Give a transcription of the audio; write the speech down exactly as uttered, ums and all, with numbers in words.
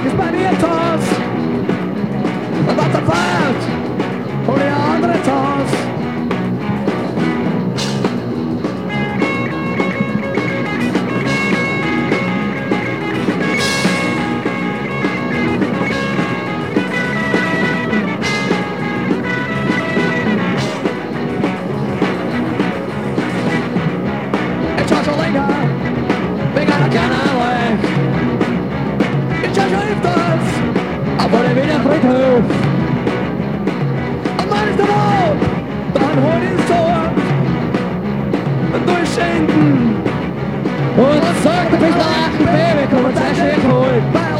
Sag es bei mir Toast. Und was er feiert, hol die andere Toast. Ich schau schon länger, wegen einer kleinen Weg. Ich schau schon öfters, aber der Wiener Friedhof. Und wann ist der Wort, dann hol ins Tor. Und durchschenken. Und sagt, du bist nach, Baby, komm und sei schön holen.